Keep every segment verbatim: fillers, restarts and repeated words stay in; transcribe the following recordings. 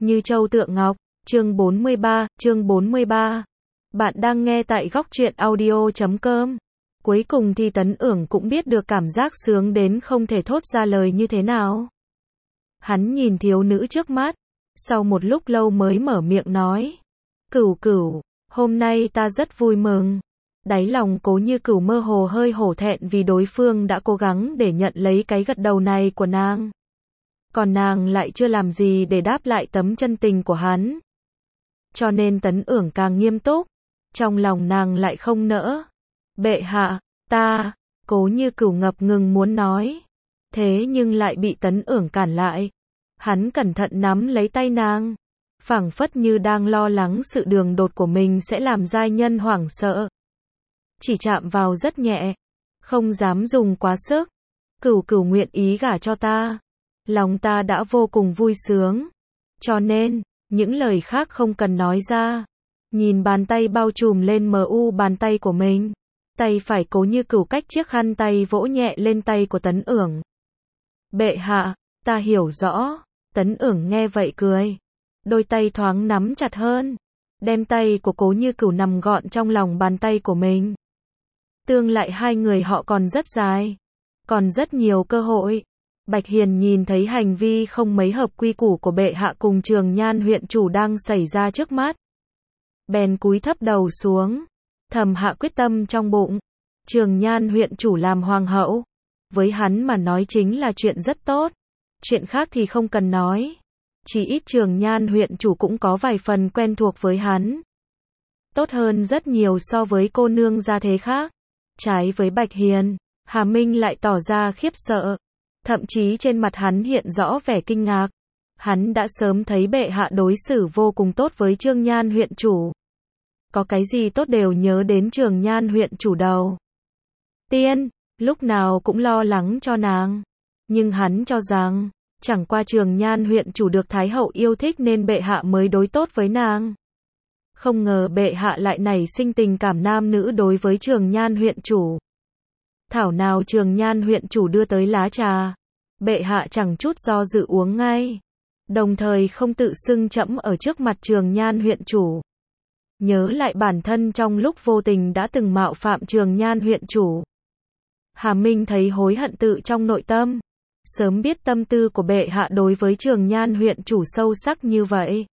Như châu tượng ngọc, chương bốn mươi ba, chương bốn mươi ba. Bạn đang nghe tại góc truyện audio chấm com. Cuối cùng thì Tấn Ưởng cũng biết được cảm giác sướng đến không thể thốt ra lời như thế nào. Hắn nhìn thiếu nữ trước mắt, sau một lúc lâu mới mở miệng nói. Cửu cửu, hôm nay ta rất vui mừng. Đáy lòng Cố Như Cửu mơ hồ hơi hổ thẹn vì đối phương đã cố gắng để nhận lấy cái gật đầu này của nàng. Còn nàng lại chưa làm gì để đáp lại tấm chân tình của hắn. Cho nên Tấn Ưởng càng nghiêm túc, trong lòng nàng lại không nỡ. Bệ hạ, ta, Cố Như Cửu ngập ngừng muốn nói. Thế nhưng lại bị Tấn Ưởng cản lại. Hắn cẩn thận nắm lấy tay nàng, phảng phất như đang lo lắng sự đường đột của mình sẽ làm giai nhân hoảng sợ. Chỉ chạm vào rất nhẹ, không dám dùng quá sức. Cửu cửu nguyện ý gả cho ta. Lòng ta đã vô cùng vui sướng. Cho nên, những lời khác không cần nói ra. Nhìn bàn tay bao trùm lên mờ u bàn tay của mình. Tay phải Cố Như Cửu cách chiếc khăn tay vỗ nhẹ lên tay của Tấn Ưởng. Bệ hạ, ta hiểu rõ. Tấn Ưởng nghe vậy cười. Đôi tay thoáng nắm chặt hơn. Đem tay của Cố Như Cửu nằm gọn trong lòng bàn tay của mình. Tương lại hai người họ còn rất dài. Còn rất nhiều cơ hội. Bạch Hiền nhìn thấy hành vi không mấy hợp quy củ của bệ hạ cùng Trường Nhan huyện chủ đang xảy ra trước mắt. Bèn cúi thấp đầu xuống, thầm hạ quyết tâm trong bụng. Trường Nhan huyện chủ làm hoàng hậu, với hắn mà nói chính là chuyện rất tốt. Chuyện khác thì không cần nói. Chỉ ít Trường Nhan huyện chủ cũng có vài phần quen thuộc với hắn. Tốt hơn rất nhiều so với cô nương gia thế khác. Trái với Bạch Hiền, Hà Minh lại tỏ ra khiếp sợ. Thậm chí trên mặt hắn hiện rõ vẻ kinh ngạc. Hắn đã sớm thấy bệ hạ đối xử vô cùng tốt với Trường Nhan huyện chủ. Có cái gì tốt đều nhớ đến Trường Nhan huyện chủ đầu tiên, lúc nào cũng lo lắng cho nàng. Nhưng hắn cho rằng, chẳng qua Trường Nhan huyện chủ được Thái hậu yêu thích nên bệ hạ mới đối tốt với nàng. Không ngờ bệ hạ lại nảy sinh tình cảm nam nữ đối với Trường Nhan huyện chủ. Thảo nào Trường Nhan huyện chủ đưa tới lá trà, bệ hạ chẳng chút do dự uống ngay. Đồng thời không tự xưng trẫm ở trước mặt Trường Nhan huyện chủ. Nhớ lại bản thân trong lúc vô tình đã từng mạo phạm Trường Nhan huyện chủ. Hà Minh thấy hối hận tự trong nội tâm. Sớm biết tâm tư của bệ hạ đối với Trường Nhan huyện chủ sâu sắc như vậy.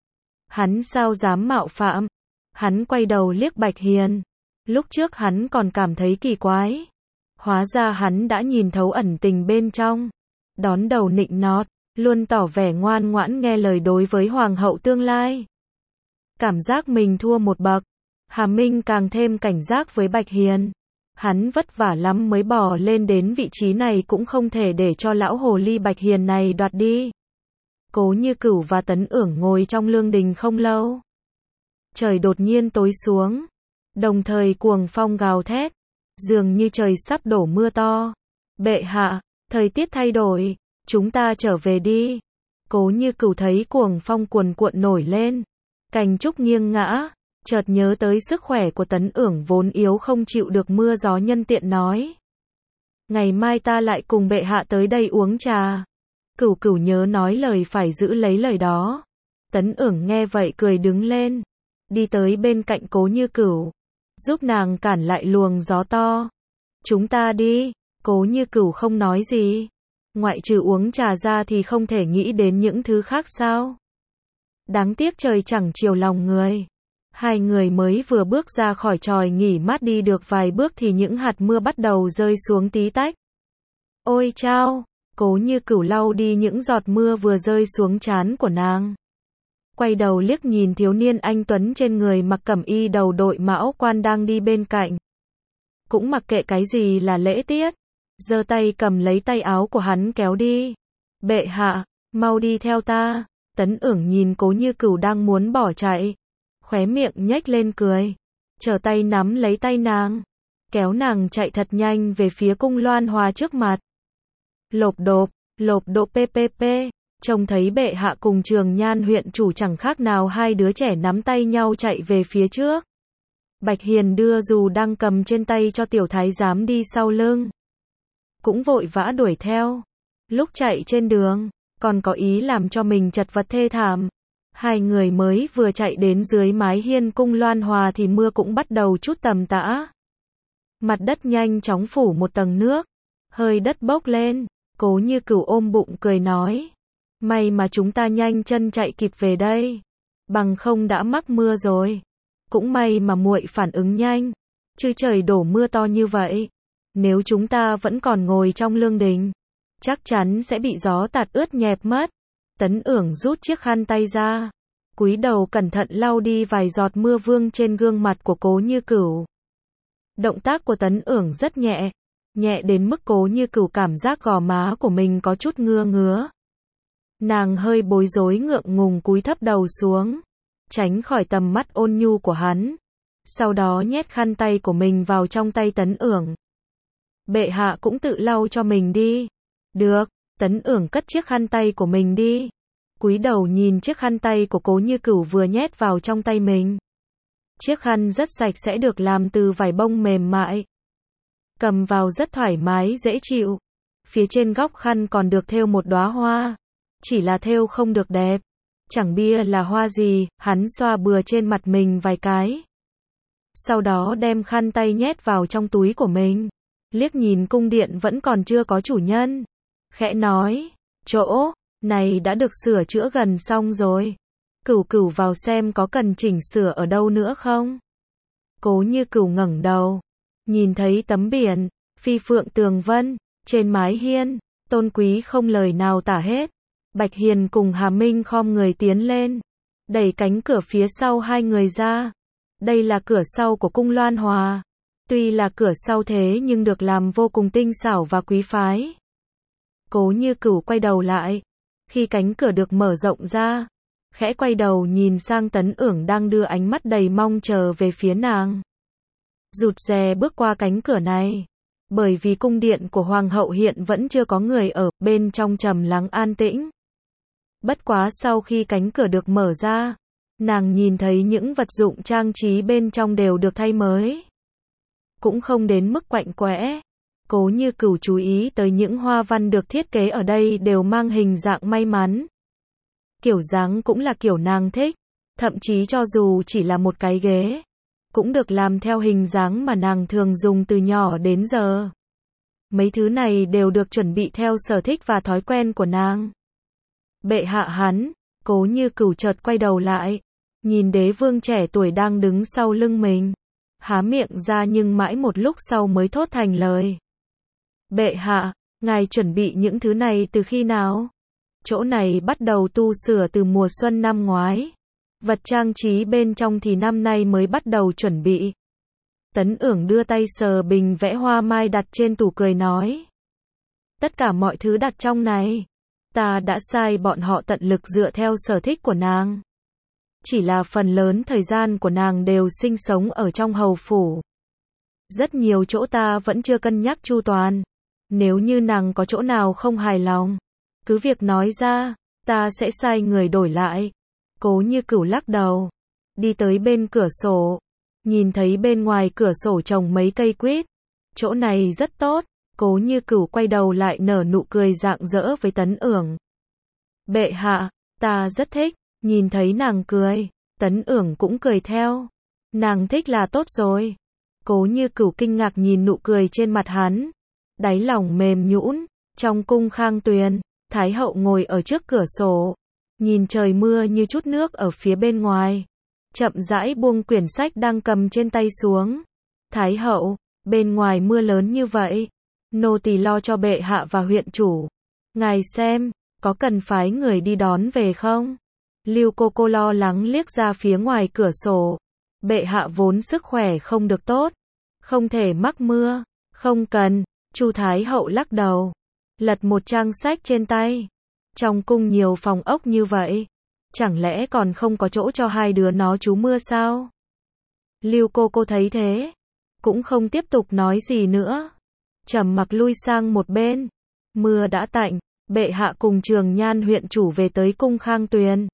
Hắn sao dám mạo phạm. Hắn quay đầu liếc Bạch Hiền. Lúc trước hắn còn cảm thấy kỳ quái. Hóa ra hắn đã nhìn thấu ẩn tình bên trong. Đón đầu nịnh nọt, luôn tỏ vẻ ngoan ngoãn nghe lời đối với hoàng hậu tương lai. Cảm giác mình thua một bậc. Hà Minh càng thêm cảnh giác với Bạch Hiền. Hắn vất vả lắm mới bò lên đến vị trí này cũng không thể để cho lão hồ ly Bạch Hiền này đoạt đi. Cố Như Cửu và Tấn Ưởng ngồi trong lương đình không lâu. Trời đột nhiên tối xuống. Đồng thời cuồng phong gào thét. Dường như trời sắp đổ mưa to. Bệ hạ, thời tiết thay đổi, chúng ta trở về đi. Cố Như Cửu thấy cuồng phong cuồn cuộn nổi lên. Cành trúc nghiêng ngã, chợt nhớ tới sức khỏe của Tấn Ưởng vốn yếu không chịu được mưa gió nhân tiện nói. Ngày mai ta lại cùng bệ hạ tới đây uống trà. Cửu Cửu nhớ nói lời phải giữ lấy lời đó. Tấn Ưởng nghe vậy cười đứng lên. Đi tới bên cạnh Cố Như Cửu. Giúp nàng cản lại luồng gió to. Chúng ta đi. Cố Như Cửu không nói gì. Ngoại trừ uống trà ra thì không thể nghĩ đến những thứ khác sao. Đáng tiếc trời chẳng chiều lòng người. Hai người mới vừa bước ra khỏi chòi nghỉ mát đi được vài bước thì những hạt mưa bắt đầu rơi xuống tí tách. Ôi chao! Cố Như Cửu lau đi những giọt mưa vừa rơi xuống trán của nàng. Quay đầu liếc nhìn thiếu niên anh tuấn trên người mặc cẩm y đầu đội mão quan đang đi bên cạnh. Cũng mặc kệ cái gì là lễ tiết. Giơ tay cầm lấy tay áo của hắn kéo đi. Bệ hạ, mau đi theo ta. Tấn Ưởng nhìn Cố Như Cửu đang muốn bỏ chạy. Khóe miệng nhếch lên cười. Trở tay nắm lấy tay nàng. Kéo nàng chạy thật nhanh về phía cung loan hoa trước mặt. Lộp độp, lộp độp ppp. Trông thấy bệ hạ cùng Trường Nhan huyện chủ chẳng khác nào hai đứa trẻ nắm tay nhau chạy về phía trước. Bạch Hiền đưa dù đang cầm trên tay cho tiểu thái giám đi sau lưng. Cũng vội vã đuổi theo. Lúc chạy trên đường, còn có ý làm cho mình chật vật thê thảm. Hai người mới vừa chạy đến dưới mái hiên cung Loan Hòa thì mưa cũng bắt đầu chút tầm tã. Mặt đất nhanh chóng phủ một tầng nước, hơi đất bốc lên. Cố Như Cửu ôm bụng cười nói, may mà chúng ta nhanh chân chạy kịp về đây, bằng không đã mắc mưa rồi. Cũng may mà muội phản ứng nhanh, chứ trời đổ mưa to như vậy, nếu chúng ta vẫn còn ngồi trong lương đình, chắc chắn sẽ bị gió tạt ướt nhẹp mất. Tấn Ưởng rút chiếc khăn tay ra, cúi đầu cẩn thận lau đi vài giọt mưa vương trên gương mặt của Cố Như Cửu. Động tác của Tấn Ưởng rất nhẹ, nhẹ đến mức Cố Như Cửu cảm giác gò má của mình có chút ngứa ngứa. Nàng hơi bối rối ngượng ngùng cúi thấp đầu xuống, tránh khỏi tầm mắt ôn nhu của hắn. Sau đó nhét khăn tay của mình vào trong tay Tấn Ưởng. Bệ hạ cũng tự lau cho mình đi. Được, Tấn Ưởng cất chiếc khăn tay của mình đi. Cúi đầu nhìn chiếc khăn tay của Cố Như Cửu vừa nhét vào trong tay mình. Chiếc khăn rất sạch sẽ, được làm từ vải bông mềm mại. Cầm vào rất thoải mái dễ chịu. Phía trên góc khăn còn được thêu một đóa hoa. Chỉ là thêu không được đẹp. Chẳng bia là hoa gì, hắn xoa bừa trên mặt mình vài cái. Sau đó đem khăn tay nhét vào trong túi của mình. Liếc nhìn cung điện vẫn còn chưa có chủ nhân. Khẽ nói, chỗ này đã được sửa chữa gần xong rồi. Cửu Cửu vào xem có cần chỉnh sửa ở đâu nữa không? Cố Như Cửu ngẩng đầu, nhìn thấy tấm biển, phi phượng tường vân, trên mái hiên, tôn quý không lời nào tả hết. Bạch Hiền cùng Hà Minh khom người tiến lên, đẩy cánh cửa phía sau hai người ra. Đây là cửa sau của cung Loan Hòa. Tuy là cửa sau thế nhưng được làm vô cùng tinh xảo và quý phái. Cố Như Cửu quay đầu lại, khi cánh cửa được mở rộng ra, khẽ quay đầu nhìn sang Tấn Ưởng đang đưa ánh mắt đầy mong chờ về phía nàng. Rụt rè bước qua cánh cửa này, bởi vì cung điện của Hoàng hậu hiện vẫn chưa có người ở, bên trong trầm lắng an tĩnh. Bất quá sau khi cánh cửa được mở ra, nàng nhìn thấy những vật dụng trang trí bên trong đều được thay mới. Cũng không đến mức quạnh quẽ. Cố Như Cửu chú ý tới những hoa văn được thiết kế ở đây đều mang hình dạng may mắn. Kiểu dáng cũng là kiểu nàng thích, thậm chí cho dù chỉ là một cái ghế, cũng được làm theo hình dáng mà nàng thường dùng từ nhỏ đến giờ. Mấy thứ này đều được chuẩn bị theo sở thích và thói quen của nàng. Bệ hạ hắn, Cố Như Cửu chợt quay đầu lại, nhìn đế vương trẻ tuổi đang đứng sau lưng mình. Há miệng ra nhưng mãi một lúc sau mới thốt thành lời. Bệ hạ, ngài chuẩn bị những thứ này từ khi nào? Chỗ này bắt đầu tu sửa từ mùa xuân năm ngoái. Vật trang trí bên trong thì năm nay mới bắt đầu chuẩn bị. Tấn Ưởng đưa tay sờ bình vẽ hoa mai đặt trên tủ cười nói. Tất cả mọi thứ đặt trong này, ta đã sai bọn họ tận lực dựa theo sở thích của nàng. Chỉ là phần lớn thời gian của nàng đều sinh sống ở trong hầu phủ. Rất nhiều chỗ ta vẫn chưa cân nhắc chu toàn. Nếu như nàng có chỗ nào không hài lòng, cứ việc nói ra, ta sẽ sai người đổi lại. Cố Như Cửu lắc đầu, đi tới bên cửa sổ, nhìn thấy bên ngoài cửa sổ trồng mấy cây quýt. Chỗ này rất tốt. Cố Như Cửu quay đầu lại nở nụ cười rạng rỡ với Tấn Ưởng. Bệ hạ, ta rất thích. Nhìn thấy nàng cười, Tấn Ưởng cũng cười theo. Nàng thích là tốt rồi. Cố Như Cửu kinh ngạc nhìn nụ cười trên mặt hắn, đáy lòng mềm nhũn. Trong cung Khang Tuyền, Thái hậu ngồi ở trước cửa sổ, nhìn trời mưa như chút nước ở phía bên ngoài, chậm rãi buông quyển sách đang cầm trên tay xuống. Thái hậu, bên ngoài mưa lớn như vậy, nô tỳ lo cho bệ hạ và huyện chủ. Ngài xem, có cần phái người đi đón về không? Lưu cô cô lo lắng liếc ra phía ngoài cửa sổ. Bệ hạ vốn sức khỏe không được tốt, không thể mắc mưa. Không cần. Chu Thái hậu lắc đầu, lật một trang sách trên tay. Trong cung nhiều phòng ốc như vậy, chẳng lẽ còn không có chỗ cho hai đứa nó trú mưa sao? Lưu cô cô thấy thế, cũng không tiếp tục nói gì nữa, trầm mặc lui sang một bên. Mưa đã tạnh, bệ hạ cùng Trường Nhan huyện chủ về tới cung Khang Tuyền.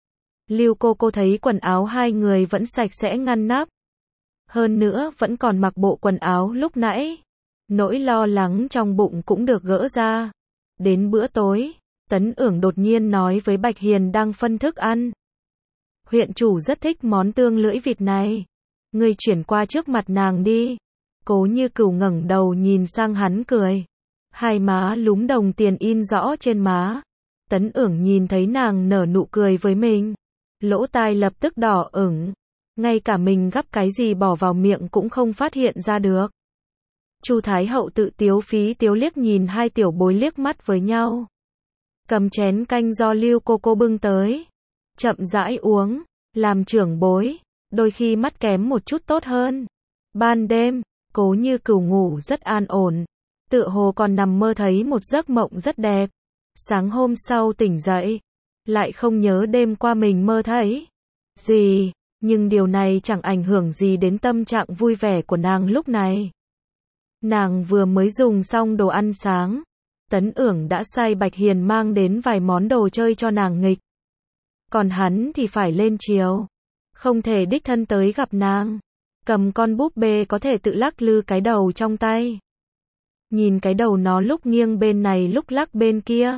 Lưu cô cô thấy quần áo hai người vẫn sạch sẽ ngăn nắp. Hơn nữa vẫn còn mặc bộ quần áo lúc nãy. Nỗi lo lắng trong bụng cũng được gỡ ra. Đến bữa tối, Tấn Ưởng đột nhiên nói với Bạch Hiền đang phân thức ăn. Huyện chủ rất thích món tương lưỡi vịt này. Ngươi chuyển qua trước mặt nàng đi. Cố Như Cửu ngẩng đầu nhìn sang hắn cười. Hai má lúm đồng tiền in rõ trên má. Tấn Ưởng nhìn thấy nàng nở nụ cười với mình. Lỗ tai lập tức đỏ ửng. Ngay cả mình gắp cái gì bỏ vào miệng cũng không phát hiện ra được. Chu Thái Hậu tự tiếu phí tiếu liếc nhìn hai tiểu bối liếc mắt với nhau. Cầm chén canh do Lưu cô cô bưng tới. Chậm rãi uống. Làm trưởng bối. Đôi khi mắt kém một chút tốt hơn. Ban đêm, Cố Như Cửu ngủ rất an ổn. Tựa hồ còn nằm mơ thấy một giấc mộng rất đẹp. Sáng hôm sau tỉnh dậy. Lại không nhớ đêm qua mình mơ thấy gì. Nhưng điều này chẳng ảnh hưởng gì đến tâm trạng vui vẻ của nàng lúc này. Nàng vừa mới dùng xong đồ ăn sáng. Tấn Ưởng đã sai Bạch Hiền mang đến vài món đồ chơi cho nàng nghịch. Còn hắn thì phải lên chiều. Không thể đích thân tới gặp nàng. Cầm con búp bê có thể tự lắc lư cái đầu trong tay. Nhìn cái đầu nó lúc nghiêng bên này lúc lắc bên kia.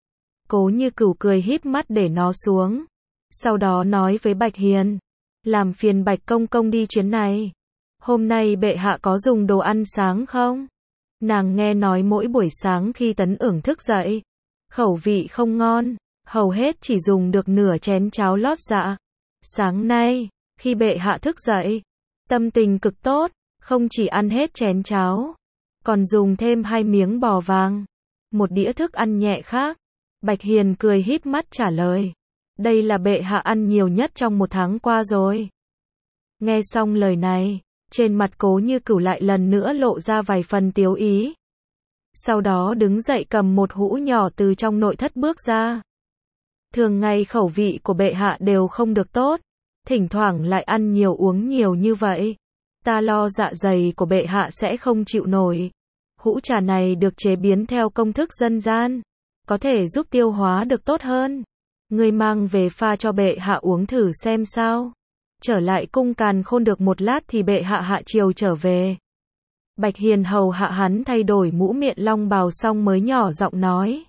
Cố Như Cửu cười híp mắt để nó xuống. Sau đó nói với Bạch Hiền. Làm phiền Bạch công công đi chuyến này. Hôm nay bệ hạ có dùng đồ ăn sáng không? Nàng nghe nói mỗi buổi sáng khi Tấn Ưởng thức dậy. Khẩu vị không ngon. Hầu hết chỉ dùng được nửa chén cháo lót dạ. Sáng nay, khi bệ hạ thức dậy. Tâm tình cực tốt. Không chỉ ăn hết chén cháo. Còn dùng thêm hai miếng bò vàng. Một đĩa thức ăn nhẹ khác. Bạch Hiền cười híp mắt trả lời. Đây là bệ hạ ăn nhiều nhất trong một tháng qua rồi. Nghe xong lời này, trên mặt Cố Như Cửu lại lần nữa lộ ra vài phần tiếu ý. Sau đó đứng dậy cầm một hũ nhỏ từ trong nội thất bước ra. Thường ngày khẩu vị của bệ hạ đều không được tốt. Thỉnh thoảng lại ăn nhiều uống nhiều như vậy. Ta lo dạ dày của bệ hạ sẽ không chịu nổi. Hũ trà này được chế biến theo công thức dân gian. Có thể giúp tiêu hóa được tốt hơn. Ngươi mang về pha cho bệ hạ uống thử xem sao. Trở lại cung Càn Khôn được một lát thì bệ hạ hạ chiều trở về. Bạch Hiền hầu hạ hắn thay đổi mũ miện long bào xong mới nhỏ giọng nói.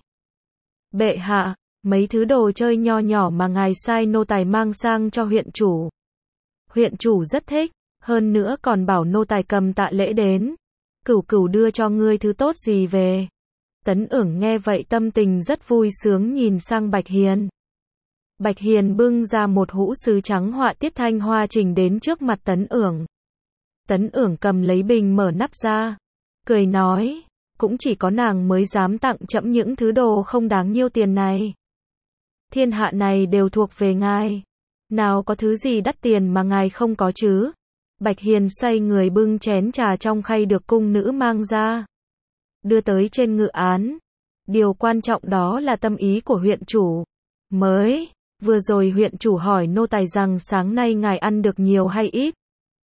Bệ hạ, mấy thứ đồ chơi nho nhỏ mà ngài sai nô tài mang sang cho huyện chủ. Huyện chủ rất thích, hơn nữa còn bảo nô tài cầm tạ lễ đến. Cửu Cửu đưa cho ngươi thứ tốt gì về. Tấn Ưởng nghe vậy tâm tình rất vui sướng nhìn sang Bạch Hiền. Bạch Hiền bưng ra một hũ sứ trắng họa tiết thanh hoa trình đến trước mặt Tấn Ưởng. Tấn Ưởng cầm lấy bình mở nắp ra. Cười nói, cũng chỉ có nàng mới dám tặng trẫm những thứ đồ không đáng nhiêu tiền này. Thiên hạ này đều thuộc về ngài. Nào có thứ gì đắt tiền mà ngài không có chứ. Bạch Hiền xoay người bưng chén trà trong khay được cung nữ mang ra. Đưa tới trên ngự án. Điều quan trọng đó là tâm ý của huyện chủ. Mới, vừa rồi huyện chủ hỏi nô tài rằng sáng nay ngài ăn được nhiều hay ít.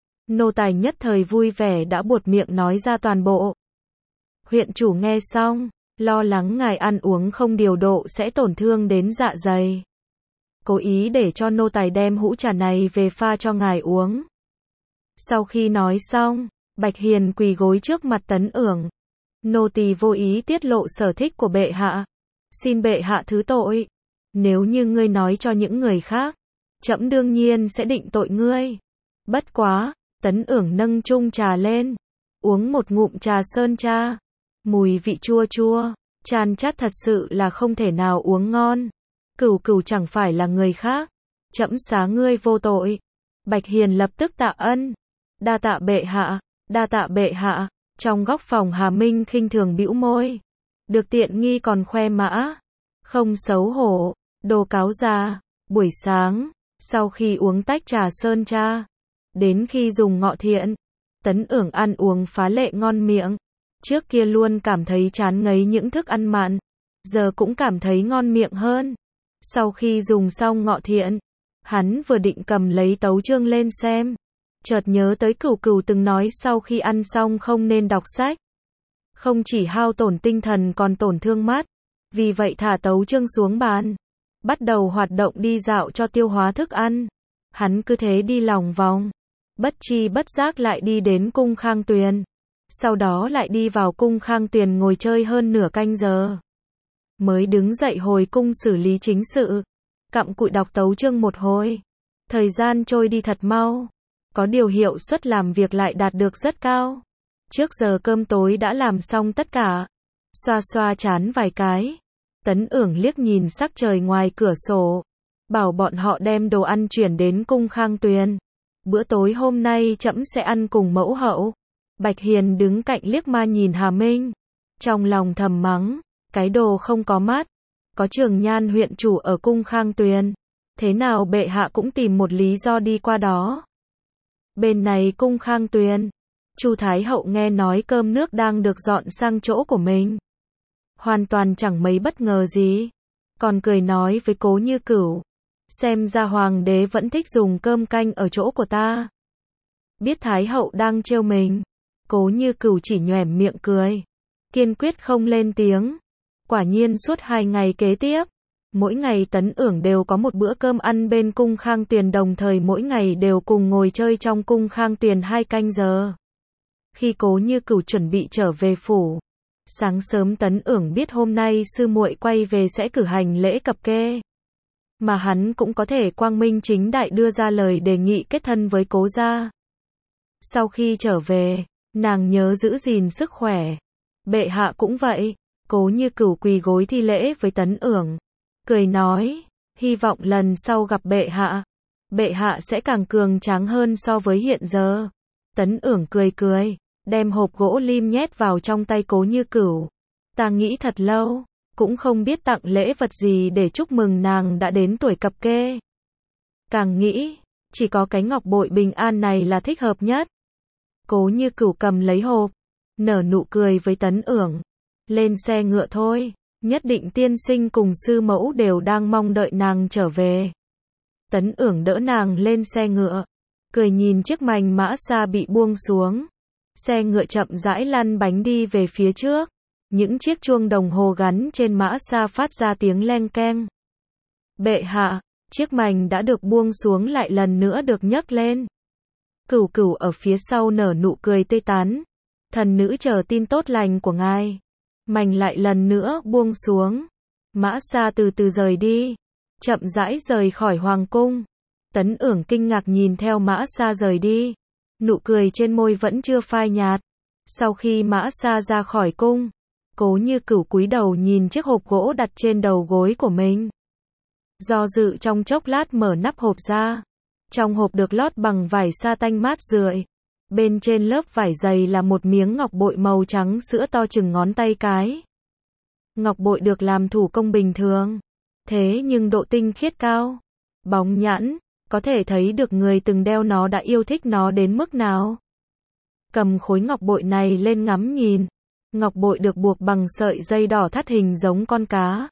Nô tài nhất thời vui vẻ đã buột miệng nói ra toàn bộ. Huyện chủ nghe xong, lo lắng ngài ăn uống không điều độ sẽ tổn thương đến dạ dày. Cố ý để cho nô tài đem hũ trà này về pha cho ngài uống. Sau khi nói xong, Bạch Hiền quỳ gối trước mặt Tấn Ưởng. Nô tỳ vô ý tiết lộ sở thích của bệ hạ. Xin bệ hạ thứ tội. Nếu như ngươi nói cho những người khác, trẫm đương nhiên sẽ định tội ngươi. Bất quá, Tấn Ưởng nâng chung trà lên. Uống một ngụm trà sơn cha. Mùi vị chua chua, chan chát thật sự là không thể nào uống ngon. Cửu Cửu chẳng phải là người khác. Trẫm xá ngươi vô tội. Bạch Hiền lập tức tạ ân. Đa tạ bệ hạ, đa tạ bệ hạ. Trong góc phòng Hà Minh khinh thường bĩu môi. Được tiện nghi còn khoe mã. Không xấu hổ, đồ cáo già. Buổi sáng, sau khi uống tách trà sơn cha, đến khi dùng ngọ thiện, Tấn Ưởng ăn uống phá lệ ngon miệng. Trước kia luôn cảm thấy chán ngấy những thức ăn mặn, giờ cũng cảm thấy ngon miệng hơn. Sau khi dùng xong ngọ thiện, hắn vừa định cầm lấy tấu chương lên xem, chợt nhớ tới Cửu Cửu từng nói sau khi ăn xong không nên đọc sách. Không chỉ hao tổn tinh thần còn tổn thương mắt. Vì vậy thả tấu chương xuống bàn, bắt đầu hoạt động đi dạo cho tiêu hóa thức ăn. Hắn cứ thế đi lòng vòng, bất chi bất giác lại đi đến cung Khang Tuyền. Sau đó lại đi vào cung Khang Tuyền ngồi chơi hơn nửa canh giờ. Mới đứng dậy hồi cung xử lý chính sự. Cặm cụi đọc tấu chương một hồi. Thời gian trôi đi thật mau. Có điều hiệu suất làm việc lại đạt được rất cao. Trước giờ cơm tối đã làm xong tất cả. Xoa xoa trán vài cái. Tấn Ưởng liếc nhìn sắc trời ngoài cửa sổ. Bảo bọn họ đem đồ ăn chuyển đến cung Khang Tuyền. Bữa tối hôm nay trẫm sẽ ăn cùng mẫu hậu. Bạch Hiền đứng cạnh liếc ma nhìn Hà Minh. Trong lòng thầm mắng. Cái đồ không có mắt. Có Trường Nhan huyện chủ ở cung Khang Tuyền. Thế nào bệ hạ cũng tìm một lý do đi qua đó. Bên này cung Khang Tuyền. Chu Thái hậu nghe nói cơm nước đang được dọn sang chỗ của mình. Hoàn toàn chẳng mấy bất ngờ gì. Còn cười nói với Cố Như Cửu. Xem ra hoàng đế vẫn thích dùng cơm canh ở chỗ của ta. Biết Thái hậu đang trêu mình. Cố Như Cửu chỉ nhoẻm miệng cười. Kiên quyết không lên tiếng. Quả nhiên suốt hai ngày kế tiếp. Mỗi ngày Tấn Ưởng đều có một bữa cơm ăn bên cung Khang Tuyền, đồng thời mỗi ngày đều cùng ngồi chơi trong cung Khang Tuyền hai canh giờ. Khi Cố Như Cửu chuẩn bị trở về phủ, sáng sớm Tấn Ưởng biết hôm nay sư muội quay về sẽ cử hành lễ cập kê. Mà hắn cũng có thể quang minh chính đại đưa ra lời đề nghị kết thân với Cố gia. Sau khi trở về, nàng nhớ giữ gìn sức khỏe. Bệ hạ cũng vậy. Cố Như Cửu quỳ gối thi lễ với Tấn Ưởng. Cười nói, hy vọng lần sau gặp bệ hạ, bệ hạ sẽ càng cường tráng hơn so với hiện giờ. Tấn Ưởng cười cười, đem hộp gỗ lim nhét vào trong tay Cố Như Cửu. Ta nghĩ thật lâu, cũng không biết tặng lễ vật gì để chúc mừng nàng đã đến tuổi cập kê. Càng nghĩ, chỉ có cái ngọc bội bình an này là thích hợp nhất. Cố Như Cửu cầm lấy hộp, nở nụ cười với Tấn Ưởng. Lên xe ngựa thôi. Nhất định tiên sinh cùng sư mẫu đều đang mong đợi nàng trở về. Tấn Ưởng đỡ nàng lên xe ngựa, cười nhìn chiếc mành mã xa bị buông xuống. Xe ngựa chậm rãi lăn bánh đi về phía trước. Những chiếc chuông đồng hồ gắn trên mã xa phát ra tiếng leng keng. Bệ hạ, chiếc mành đã được buông xuống lại lần nữa được nhấc lên. Cửu Cửu ở phía sau nở nụ cười tươi tắn. Thần nữ chờ tin tốt lành của ngài. Mành lại lần nữa buông xuống. Mã xa từ từ rời đi. Chậm rãi rời khỏi hoàng cung. Tấn Ưởng kinh ngạc nhìn theo mã xa rời đi. Nụ cười trên môi vẫn chưa phai nhạt. Sau khi mã xa ra khỏi cung, Cố Như Cửu cúi đầu nhìn chiếc hộp gỗ đặt trên đầu gối của mình. Do dự trong chốc lát mở nắp hộp ra. Trong hộp được lót bằng vải sa tanh mát rượi. Bên trên lớp vải dày là một miếng ngọc bội màu trắng sữa to chừng ngón tay cái. Ngọc bội được làm thủ công bình thường. Thế nhưng độ tinh khiết cao. Bóng nhẵn, có thể thấy được người từng đeo nó đã yêu thích nó đến mức nào. Cầm khối ngọc bội này lên ngắm nhìn. Ngọc bội được buộc bằng sợi dây đỏ thắt hình giống con cá.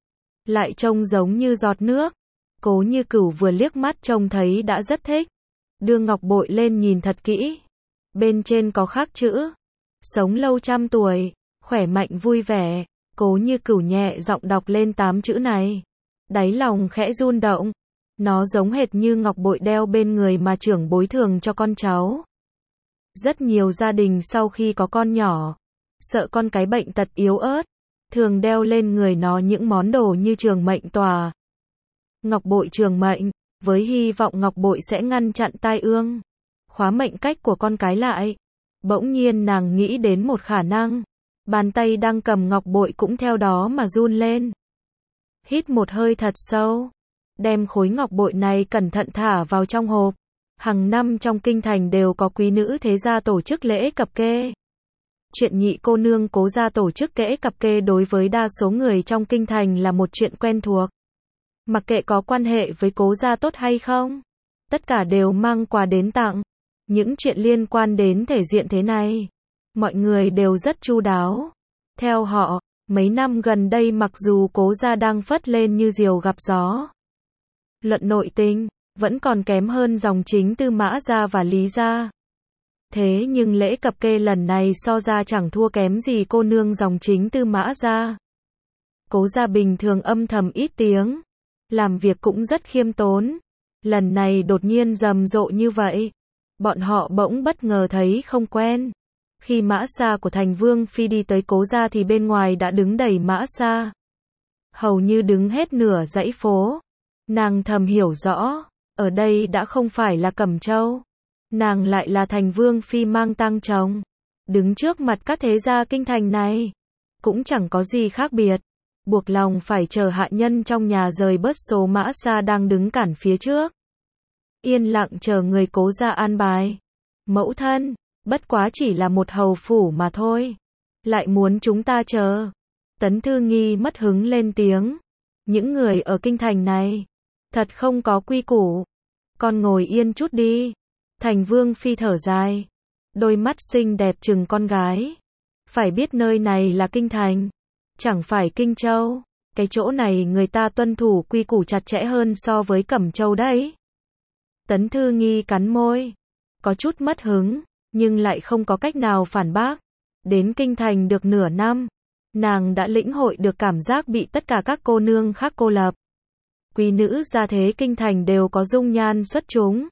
Lại trông giống như giọt nước. Cố Như Cửu vừa liếc mắt trông thấy đã rất thích. Đưa ngọc bội lên nhìn thật kỹ. Bên trên có khắc chữ. Sống lâu trăm tuổi, khỏe mạnh vui vẻ. Cố Như Cửu nhẹ giọng đọc lên tám chữ này. Đáy lòng khẽ run động. Nó giống hệt như ngọc bội đeo bên người mà trưởng bối thường cho con cháu. Rất nhiều gia đình sau khi có con nhỏ, sợ con cái bệnh tật yếu ớt, thường đeo lên người nó những món đồ như trường mệnh tòa. Ngọc bội trường mệnh, với hy vọng ngọc bội sẽ ngăn chặn tai ương, khóa mệnh cách của con cái lại. Bỗng nhiên nàng nghĩ đến một khả năng. Bàn tay đang cầm ngọc bội cũng theo đó mà run lên. Hít một hơi thật sâu. Đem khối ngọc bội này cẩn thận thả vào trong hộp. Hàng năm trong kinh thành đều có quý nữ thế gia tổ chức lễ cập kê. Chuyện nhị cô nương Cố gia tổ chức lễ cập kê đối với đa số người trong kinh thành là một chuyện quen thuộc. Mặc kệ có quan hệ với Cố gia tốt hay không, tất cả đều mang quà đến tặng. Những chuyện liên quan đến thể diện thế này, mọi người đều rất chu đáo. Theo họ, mấy năm gần đây mặc dù Cố gia đang phất lên như diều gặp gió, luận nội tình, vẫn còn kém hơn dòng chính Tư Mã gia và Lý gia. Thế nhưng lễ cập kê lần này so ra chẳng thua kém gì cô nương dòng chính Tư Mã gia. Cố gia bình thường âm thầm ít tiếng, làm việc cũng rất khiêm tốn. Lần này đột nhiên rầm rộ như vậy, bọn họ bỗng bất ngờ thấy không quen. Khi mã xa của Thành Vương Phi đi tới Cố gia thì bên ngoài đã đứng đầy mã xa. Hầu như đứng hết nửa dãy phố. Nàng thầm hiểu rõ, Ở đây đã không phải là Cẩm Châu. Nàng lại là thành vương phi mang tang chồng. Đứng trước mặt các thế gia kinh thành này. Cũng chẳng có gì khác biệt. Buộc lòng phải chờ hạ nhân trong nhà rời bớt số mã xa đang đứng cản phía trước. Yên lặng chờ người cố ra an bài. Mẫu thân, bất quá chỉ là một hầu phủ mà thôi. Lại muốn chúng ta chờ. Tấn Thư Nghi mất hứng lên tiếng. Những người ở kinh thành này, thật không có quy củ. Con ngồi yên chút đi. Thành vương phi thở dài. Đôi mắt xinh đẹp trừng con gái. Phải biết nơi này là kinh thành. Chẳng phải Kinh Châu. Cái chỗ này người ta tuân thủ quy củ chặt chẽ hơn so với Cẩm Châu đấy. Tấn Thư Nghi cắn môi. Có chút mất hứng, nhưng lại không có cách nào phản bác. Đến kinh thành được nửa năm. Nàng đã lĩnh hội được cảm giác bị tất cả các cô nương khác cô lập. Quý nữ gia thế kinh thành đều có dung nhan xuất chúng.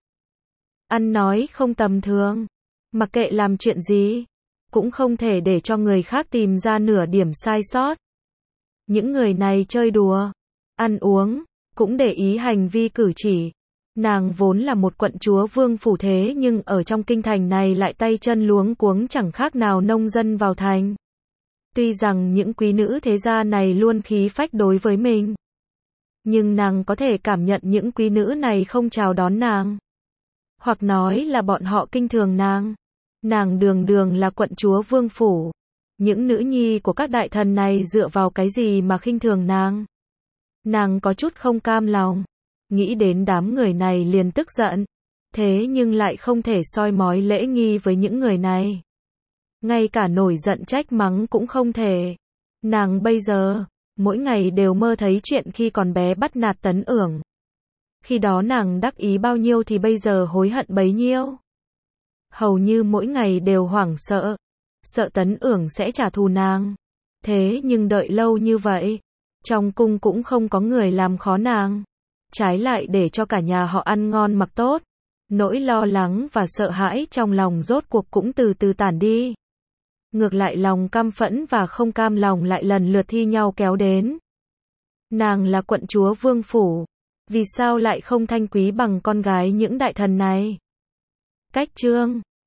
Ăn nói không tầm thường. Mặc kệ làm chuyện gì, cũng không thể để cho người khác tìm ra nửa điểm sai sót. Những người này chơi đùa, ăn uống, cũng để ý hành vi cử chỉ. Nàng vốn là một quận chúa vương phủ thế nhưng ở trong kinh thành này lại tay chân luống cuống chẳng khác nào nông dân vào thành. Tuy rằng những quý nữ thế gia này luôn khí phách đối với mình, nhưng nàng có thể cảm nhận những quý nữ này không chào đón nàng. Hoặc nói là bọn họ kinh thường nàng. Nàng đường đường là quận chúa vương phủ. Những nữ nhi của các đại thần này dựa vào cái gì mà khinh thường nàng. Nàng có chút không cam lòng. Nghĩ đến đám người này liền tức giận. Thế nhưng lại không thể soi mói lễ nghi với những người này. Ngay cả nổi giận trách mắng cũng không thể. Nàng bây giờ, mỗi ngày đều mơ thấy chuyện khi còn bé bắt nạt Tấn Ưởng. Khi đó nàng đắc ý bao nhiêu thì bây giờ hối hận bấy nhiêu. Hầu như mỗi ngày đều hoảng sợ. Sợ Tấn Ưởng sẽ trả thù nàng. Thế nhưng đợi lâu như vậy, trong cung cũng không có người làm khó nàng. Trái lại để cho cả nhà họ ăn ngon mặc tốt. Nỗi lo lắng và sợ hãi trong lòng rốt cuộc cũng từ từ tản đi. Ngược lại lòng căm phẫn và không cam lòng lại lần lượt thi nhau kéo đến. Nàng là quận chúa vương phủ. Vì sao lại không thanh quý bằng con gái những đại thần này? Cách chương